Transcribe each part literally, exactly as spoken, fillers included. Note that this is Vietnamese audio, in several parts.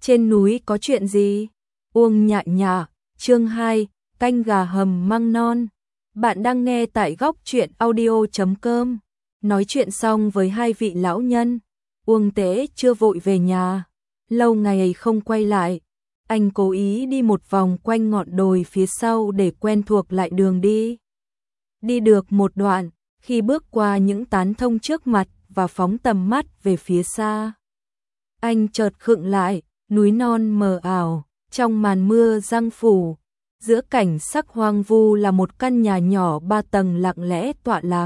Trên núi có chuyện gì? Uông Nhạ Nhạ, chương hai, canh gà hầm măng non. Bạn đang nghe tại góc truyện audio chấm com. Nói chuyện xong với hai vị lão nhân, Uông Tế chưa vội về nhà, lâu ngày không quay lại. Anh cố ý đi một vòng quanh ngọn đồi phía sau để quen thuộc lại đường đi. Đi được một đoạn, khi bước qua những tán thông trước mặt và phóng tầm mắt về phía xa, anh chợt khựng lại, núi non mờ ảo, trong màn mưa giăng phủ, giữa cảnh sắc hoang vu là một căn nhà nhỏ ba tầng lặng lẽ tọa lạc.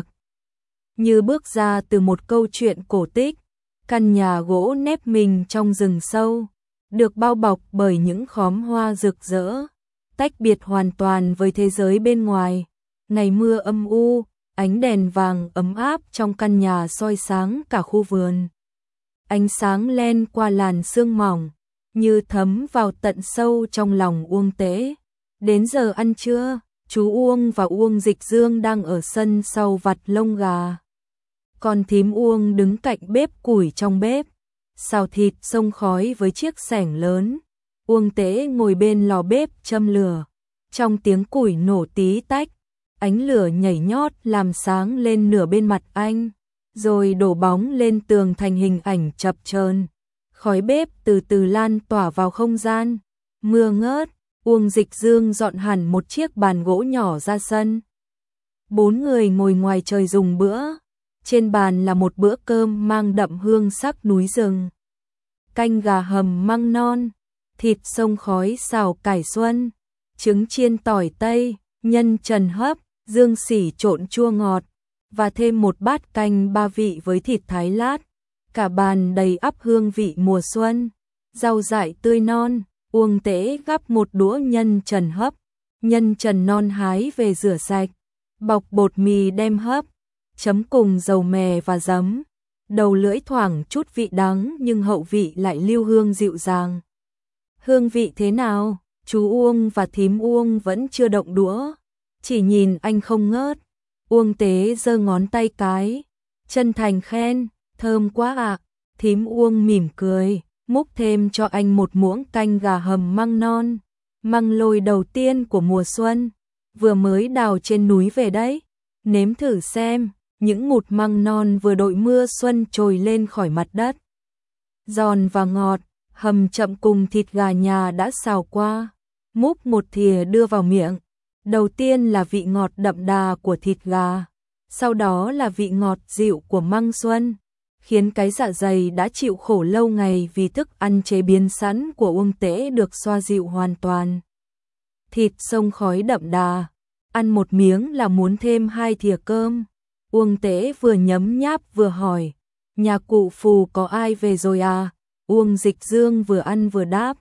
Như bước ra từ một câu chuyện cổ tích, căn nhà gỗ nép mình trong rừng sâu, được bao bọc bởi những khóm hoa rực rỡ, tách biệt hoàn toàn với thế giới bên ngoài. Ngày mưa âm u, ánh đèn vàng ấm áp trong căn nhà soi sáng cả khu vườn. Ánh sáng len qua làn sương mỏng, như thấm vào tận sâu trong lòng Uông Tế. Đến giờ ăn trưa, chú Uông và Uông Dịch Dương đang ở sân sau vặt lông gà. Còn thím Uông đứng cạnh bếp củi trong bếp, xào thịt xông khói với chiếc xẻng lớn. Uông Tế ngồi bên lò bếp châm lửa, trong tiếng củi nổ tí tách, ánh lửa nhảy nhót làm sáng lên nửa bên mặt anh, rồi đổ bóng lên tường thành hình ảnh chập chờn. Khói bếp từ từ lan tỏa vào không gian. Mưa ngớt, Uông Dịch Dương dọn hẳn một chiếc bàn gỗ nhỏ ra sân. Bốn người ngồi ngoài trời dùng bữa. Trên bàn là một bữa cơm mang đậm hương sắc núi rừng. Canh gà hầm măng non, thịt xông khói xào cải xuân, trứng chiên tỏi tây, nhân trần hấp, dương sỉ trộn chua ngọt, và thêm một bát canh ba vị với thịt thái lát. Cả bàn đầy ắp hương vị mùa xuân, rau dại tươi non. Uông Tế gắp một đũa nhân trần hấp, nhân trần non hái về rửa sạch, bọc bột mì đem hấp, chấm cùng dầu mè và giấm. Đầu lưỡi thoảng chút vị đắng nhưng hậu vị lại lưu hương dịu dàng. Hương vị thế nào? Chú Uông và thím Uông vẫn chưa động đũa, chỉ nhìn anh không ngớt. Uông Tế giơ ngón tay cái, chân thành khen, thơm quá ạ. Thím Uông mỉm cười, múc thêm cho anh một muỗng canh gà hầm măng non, măng lôi đầu tiên của mùa xuân, vừa mới đào trên núi về đấy. Nếm thử xem. Những ngụt măng non vừa đội mưa xuân trồi lên khỏi mặt đất, giòn và ngọt, hầm chậm cùng thịt gà nhà đã xào qua. Múc một thìa đưa vào miệng, đầu tiên là vị ngọt đậm đà của thịt gà, sau đó là vị ngọt dịu của măng xuân, khiến cái dạ dày đã chịu khổ lâu ngày vì thức ăn chế biến sẵn của Uông Tế được xoa dịu hoàn toàn. Thịt xông khói đậm đà, ăn một miếng là muốn thêm hai thìa cơm. Uông Tế vừa nhấm nháp vừa hỏi, nhà cụ Phù có ai về rồi à? Uông Dịch Dương vừa ăn vừa đáp,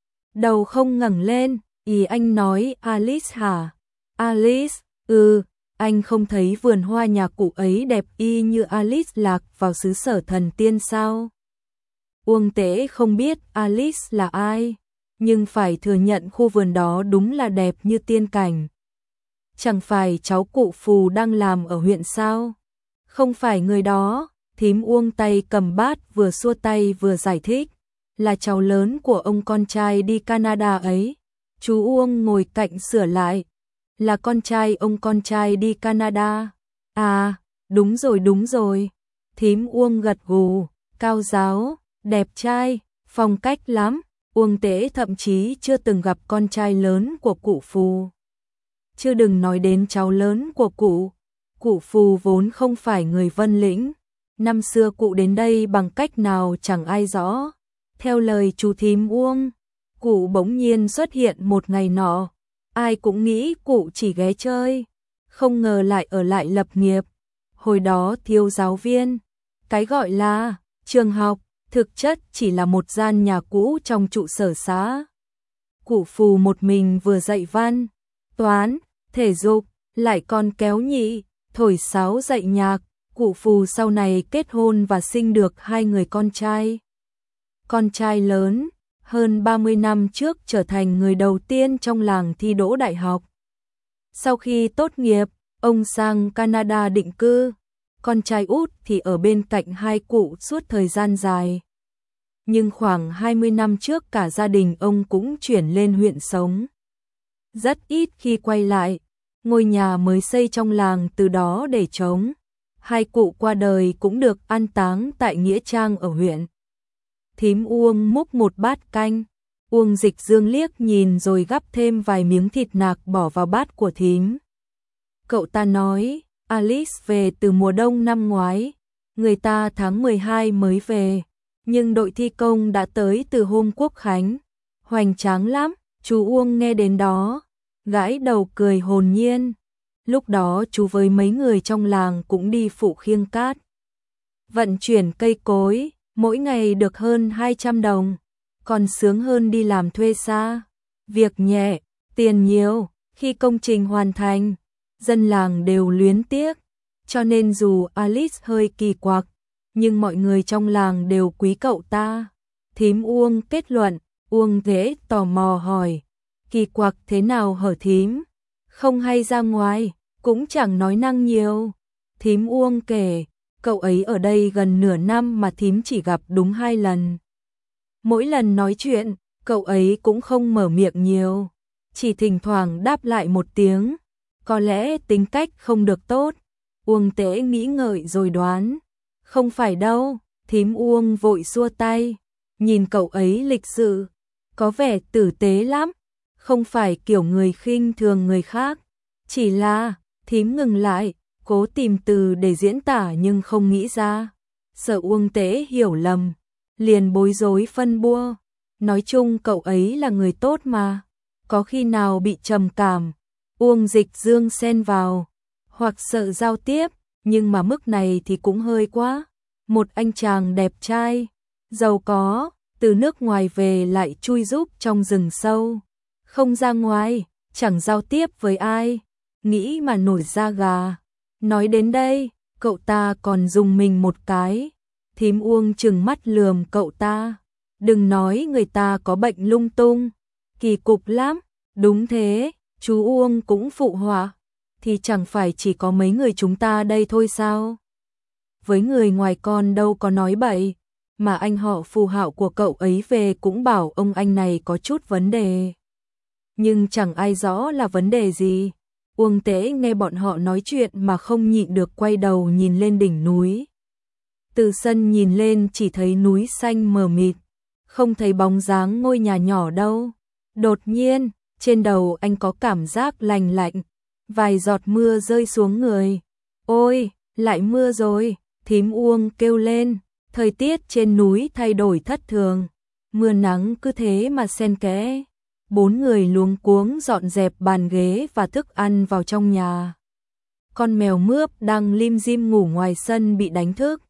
đầu không ngẩng lên. Ý anh nói Alice hả? Alice, ừ, anh không thấy vườn hoa nhà cụ ấy đẹp y như Alice lạc vào xứ sở thần tiên sao? Uông Tế không biết Alice là ai, nhưng phải thừa nhận khu vườn đó đúng là đẹp như tiên cảnh. Chẳng phải cháu cụ Phù đang làm ở huyện sao? Không phải người đó. Thím Uông tay cầm bát vừa xua tay vừa giải thích, là cháu lớn của ông con trai đi Canada ấy. Chú Uông ngồi cạnh sửa lại, là con trai ông con trai đi Canada. À, đúng rồi đúng rồi. Thím Uông gật gù, cao ráo, đẹp trai, phong cách lắm. Uông Tế thậm chí chưa từng gặp con trai lớn của cụ Phù, chứ đừng nói đến cháu lớn của cụ. Cụ Phù vốn không phải người Vân Lĩnh, năm xưa cụ đến đây bằng cách nào chẳng ai rõ. Theo lời chú thím Uông, cụ bỗng nhiên xuất hiện một ngày nọ, ai cũng nghĩ cụ chỉ ghé chơi, không ngờ lại ở lại lập nghiệp. Hồi đó thiếu giáo viên, cái gọi là trường học, thực chất chỉ là một gian nhà cũ trong trụ sở xã. Cụ Phù một mình vừa dạy văn, toán, thể dục, lại còn kéo nhị, thổi sáo dạy nhạc. Cụ Phù sau này kết hôn và sinh được hai người con trai. Con trai lớn, hơn ba mươi năm trước trở thành người đầu tiên trong làng thi đỗ đại học. Sau khi tốt nghiệp, ông sang Canada định cư. Con trai út thì ở bên cạnh hai cụ suốt thời gian dài. nhưng khoảng hai mươi năm trước cả gia đình ông cũng chuyển lên huyện sống. Rất ít khi quay lại, ngôi nhà mới xây trong làng từ đó để trống. Hai cụ qua đời cũng được an táng tại nghĩa trang ở huyện. Thím Uông múc một bát canh, Uông Dịch Dương liếc nhìn rồi gắp thêm vài miếng thịt nạc bỏ vào bát của thím. Cậu ta nói, Alice về từ mùa đông năm ngoái, người ta tháng mười hai mới về, nhưng đội thi công đã tới từ hôm Quốc Khánh. Hoành tráng lắm. Chú Uông nghe đến đó, gãi đầu cười hồn nhiên. Lúc đó chú với mấy người trong làng cũng đi phụ khiêng cát, vận chuyển cây cối, mỗi ngày được hơn hai trăm đồng, còn sướng hơn đi làm thuê xa. Việc nhẹ, tiền nhiều, khi công trình hoàn thành, dân làng đều luyến tiếc, cho nên dù Alice hơi kỳ quặc, nhưng mọi người trong làng đều quý cậu ta. Thím Uông kết luận. Uông Thế tò mò hỏi, kỳ quặc thế nào hở thím? Không hay ra ngoài, cũng chẳng nói năng nhiều. Thím Uông kể, cậu ấy ở đây gần nửa năm mà thím chỉ gặp đúng hai lần. Mỗi lần nói chuyện, cậu ấy cũng không mở miệng nhiều, chỉ thỉnh thoảng đáp lại một tiếng, có lẽ tính cách không được tốt. Uông Tế nghĩ ngợi rồi đoán, không phải đâu. Thím Uông vội xua tay, nhìn cậu ấy lịch sự, có vẻ tử tế lắm, không phải kiểu người khinh thường người khác. Chỉ là, thím ngừng lại, cố tìm từ để diễn tả nhưng không nghĩ ra. Sợ Uông Tế hiểu lầm, liền bối rối phân bua. Nói chung cậu ấy là người tốt mà, có khi nào bị trầm cảm. Uông Dịch Dương xen vào, hoặc sợ giao tiếp, nhưng mà mức này thì cũng hơi quá. Một anh chàng đẹp trai, giàu có, từ nước ngoài về lại chui rúc trong rừng sâu, không ra ngoài, chẳng giao tiếp với ai, nghĩ mà nổi da gà. Nói đến đây, cậu ta còn dùng mình một cái. Thím Uông trừng mắt lườm cậu ta, đừng nói người ta có bệnh lung tung, kỳ cục lắm. Đúng thế, chú Uông cũng phụ họa, thì chẳng phải chỉ có mấy người chúng ta đây thôi sao? Với người ngoài con đâu có nói bậy, mà anh họ phù hạo của cậu ấy về cũng bảo ông anh này có chút vấn đề. Nhưng chẳng ai rõ là vấn đề gì. Uông Tế nghe bọn họ nói chuyện mà không nhịn được quay đầu nhìn lên đỉnh núi. Từ sân nhìn lên chỉ thấy núi xanh mờ mịt, không thấy bóng dáng ngôi nhà nhỏ đâu. Đột nhiên, trên đầu anh có cảm giác lành lạnh, vài giọt mưa rơi xuống người. Ôi, lại mưa rồi, thím Uông kêu lên. Thời tiết trên núi thay đổi thất thường, mưa nắng cứ thế mà xen kẽ. Bốn người luống cuống dọn dẹp bàn ghế và thức ăn vào trong nhà. Con mèo mướp đang lim dim ngủ ngoài sân bị đánh thức.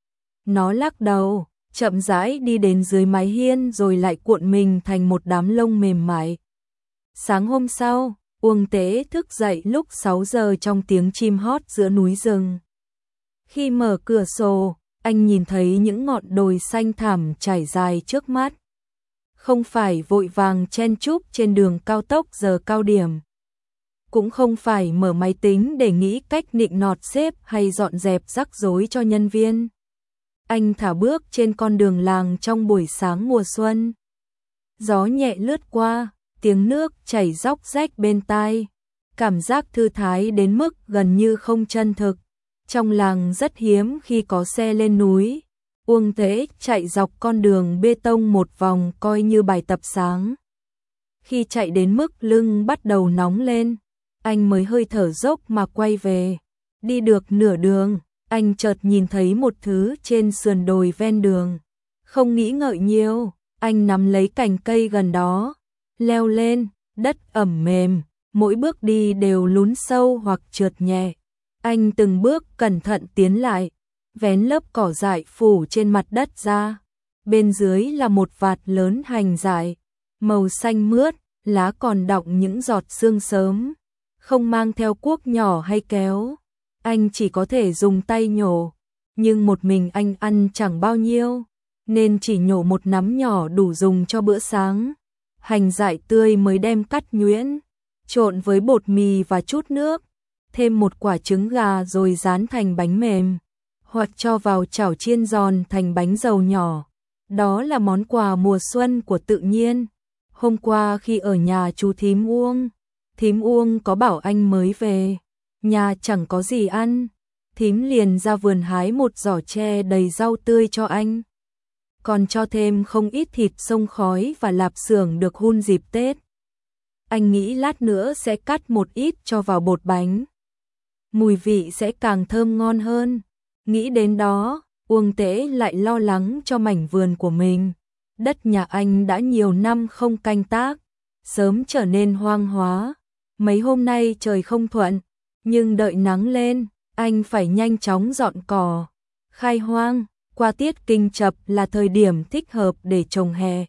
Nó lắc đầu, chậm rãi đi đến dưới mái hiên rồi lại cuộn mình thành một đám lông mềm mại. Sáng hôm sau, Uông Tế thức dậy lúc sáu giờ trong tiếng chim hót giữa núi rừng. Khi mở cửa sổ, anh nhìn thấy những ngọn đồi xanh thẳm trải dài trước mắt. Không phải vội vàng chen chúc trên đường cao tốc giờ cao điểm. Cũng không phải mở máy tính để nghĩ cách nịnh nọt sếp hay dọn dẹp rắc rối cho nhân viên. Anh thả bước trên con đường làng trong buổi sáng mùa xuân. Gió nhẹ lướt qua, tiếng nước chảy róc rách bên tai. Cảm giác thư thái đến mức gần như không chân thực. Trong làng rất hiếm khi có xe lên núi. Uông Tế chạy dọc con đường bê tông một vòng coi như bài tập sáng. Khi chạy đến mức lưng bắt đầu nóng lên, anh mới hơi thở dốc mà quay về. Đi được nửa đường, anh chợt nhìn thấy một thứ trên sườn đồi ven đường. Không nghĩ ngợi nhiều, anh nắm lấy cành cây gần đó, leo lên, đất ẩm mềm, mỗi bước đi đều lún sâu hoặc trượt nhẹ. Anh từng bước cẩn thận tiến lại, vén lớp cỏ dại phủ trên mặt đất ra. Bên dưới là một vạt lớn hành dại, màu xanh mướt, lá còn đọng những giọt sương sớm. Không mang theo cuốc nhỏ hay kéo, anh chỉ có thể dùng tay nhổ. Nhưng một mình anh ăn chẳng bao nhiêu, nên chỉ nhổ một nắm nhỏ đủ dùng cho bữa sáng. Hành dại tươi mới đem cắt nhuyễn, trộn với bột mì và chút nước, thêm một quả trứng gà rồi rán thành bánh mềm, hoặc cho vào chảo chiên giòn thành bánh dầu nhỏ. Đó là món quà mùa xuân của tự nhiên. Hôm qua khi ở nhà chú thím Uông, thím Uông có bảo anh mới về, nhà chẳng có gì ăn, thím liền ra vườn hái một giỏ tre đầy rau tươi cho anh. Còn cho thêm không ít thịt xông khói và lạp xưởng được hun dịp Tết. Anh nghĩ lát nữa sẽ cắt một ít cho vào bột bánh. Mùi vị sẽ càng thơm ngon hơn. Nghĩ đến đó, Uông Tế lại lo lắng cho mảnh vườn của mình. Đất nhà anh đã nhiều năm không canh tác, sớm trở nên hoang hóa. Mấy hôm nay trời không thuận, nhưng đợi nắng lên, anh phải nhanh chóng dọn cỏ, khai hoang. Qua tiết Kinh Chập là thời điểm thích hợp để trồng hè,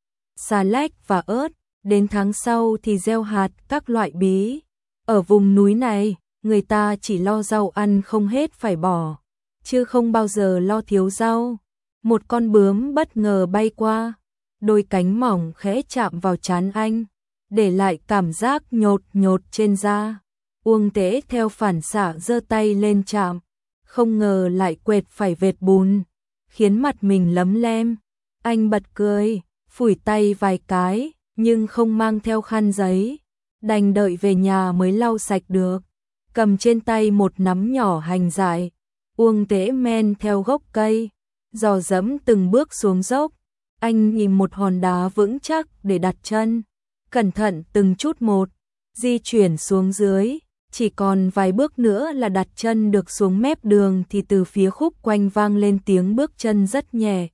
xà lách và ớt, đến tháng sau thì gieo hạt các loại bí. Ở vùng núi này, người ta chỉ lo rau ăn không hết phải bỏ, chứ không bao giờ lo thiếu rau. Một con bướm bất ngờ bay qua, đôi cánh mỏng khẽ chạm vào trán anh, để lại cảm giác nhột nhột trên da. Uông Tế theo phản xạ giơ tay lên chạm, không ngờ lại quệt phải vệt bùn, khiến mặt mình lấm lem. Anh bật cười, phủi tay vài cái, nhưng không mang theo khăn giấy, đành đợi về nhà mới lau sạch được. Cầm trên tay một nắm nhỏ hành dại, Uông Tế men theo gốc cây, dò dẫm từng bước xuống dốc. Anh nhìn một hòn đá vững chắc để đặt chân, cẩn thận từng chút một, di chuyển xuống dưới. Chỉ còn vài bước nữa là đặt chân được xuống mép đường thì từ phía khúc quanh vang lên tiếng bước chân rất nhẹ.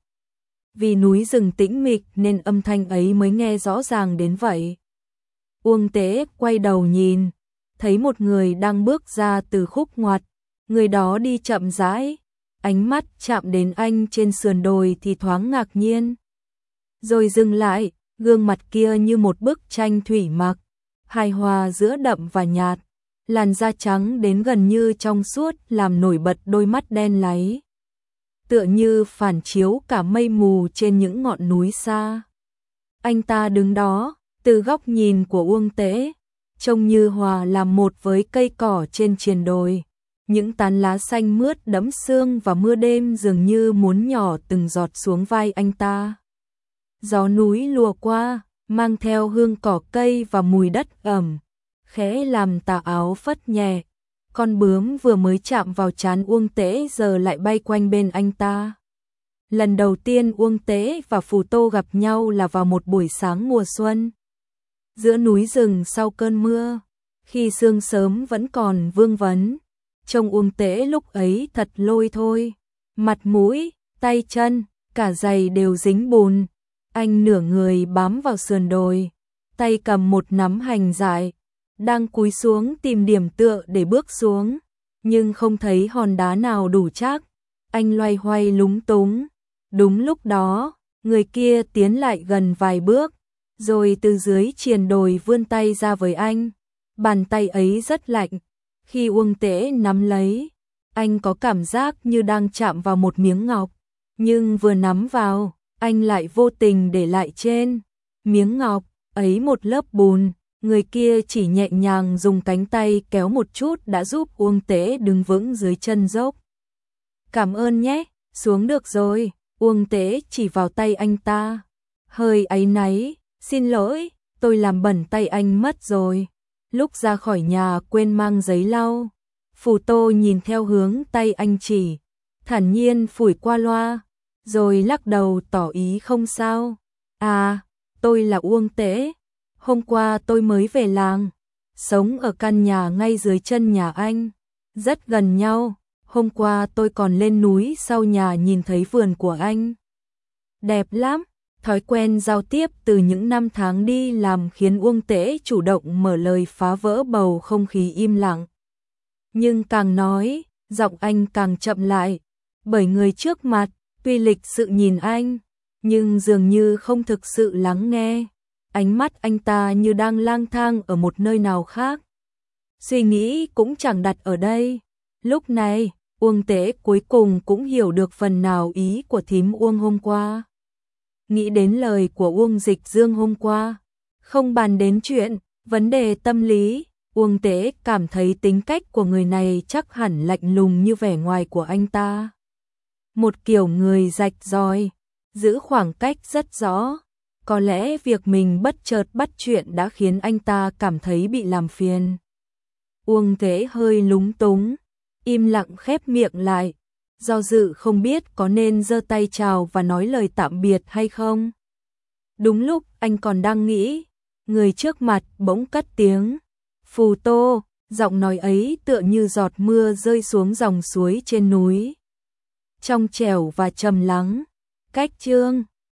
Vì núi rừng tĩnh mịch nên âm thanh ấy mới nghe rõ ràng đến vậy. Uông Tế quay đầu nhìn, thấy một người đang bước ra từ khúc ngoặt. Người đó đi chậm rãi, ánh mắt chạm đến anh trên sườn đồi thì thoáng ngạc nhiên. Rồi dừng lại, gương mặt kia như một bức tranh thủy mặc, hài hòa giữa đậm và nhạt. Làn da trắng đến gần như trong suốt làm nổi bật đôi mắt đen láy, tựa như phản chiếu cả mây mù trên những ngọn núi xa. Anh ta đứng đó, từ góc nhìn của Uông Tế, trông như hòa làm một với cây cỏ trên triền đồi. Những tán lá xanh mướt đẫm sương và mưa đêm dường như muốn nhỏ từng giọt xuống vai anh ta. Gió núi lùa qua, mang theo hương cỏ cây và mùi đất ẩm, khẽ làm tà áo phất nhẹ. Con bướm vừa mới chạm vào trán Uông Tế giờ lại bay quanh bên anh ta. Lần đầu tiên Uông Tế và Phù Tô gặp nhau là vào một buổi sáng mùa xuân, giữa núi rừng sau cơn mưa, khi sương sớm vẫn còn vương vấn. Trông Uông Tế lúc ấy thật lôi thôi, mặt mũi, tay chân, cả giày đều dính bùn. Anh nửa người bám vào sườn đồi, tay cầm một nắm hành dại, đang cúi xuống tìm điểm tựa để bước xuống, nhưng không thấy hòn đá nào đủ chắc. Anh loay hoay lúng túng. Đúng lúc đó, người kia tiến lại gần vài bước, rồi từ dưới triền đồi vươn tay ra với anh. Bàn tay ấy rất lạnh. Khi Uông Tế nắm lấy, anh có cảm giác như đang chạm vào một miếng ngọc, nhưng vừa nắm vào, anh lại vô tình để lại trên miếng ngọc ấy một lớp bùn. Người kia chỉ nhẹ nhàng dùng cánh tay kéo một chút đã giúp Uông Tế đứng vững dưới chân dốc. Cảm ơn nhé, xuống được rồi. Uông Tế chỉ vào tay anh ta, hơi áy náy, xin lỗi, tôi làm bẩn tay anh mất rồi. Lúc ra khỏi nhà quên mang giấy lau. Phù Tô nhìn theo hướng tay anh chỉ, thản nhiên phủi qua loa, rồi lắc đầu tỏ ý không sao. À, tôi là Uông Tế. Hôm qua tôi mới về làng, sống ở căn nhà ngay dưới chân nhà anh, rất gần nhau. Hôm qua tôi còn lên núi sau nhà nhìn thấy vườn của anh. Đẹp lắm. Thói quen giao tiếp từ những năm tháng đi làm khiến Uông Tế chủ động mở lời phá vỡ bầu không khí im lặng. Nhưng càng nói, giọng anh càng chậm lại, bởi người trước mặt, tuy lịch sự nhìn anh, nhưng dường như không thực sự lắng nghe. Ánh mắt anh ta như đang lang thang ở một nơi nào khác. Suy nghĩ cũng chẳng đặt ở đây. Lúc này, Uông Tế cuối cùng cũng hiểu được phần nào ý của thím Uông hôm qua. Nghĩ đến lời của Uông Dịch Dương hôm qua, không bàn đến chuyện, vấn đề tâm lý, Uông Tế cảm thấy tính cách của người này chắc hẳn lạnh lùng như vẻ ngoài của anh ta. Một kiểu người rạch ròi, giữ khoảng cách rất rõ. Có lẽ việc mình bất chợt bắt chuyện đã khiến anh ta cảm thấy bị làm phiền. Uông Kế hơi lúng túng, im lặng khép miệng lại, do dự không biết có nên giơ tay chào và nói lời tạm biệt hay không. Đúng lúc anh còn đang nghĩ, người trước mặt bỗng cất tiếng, "Phù Tô", giọng nói ấy tựa như giọt mưa rơi xuống dòng suối trên núi. Trong trẻo và trầm lắng, cách chương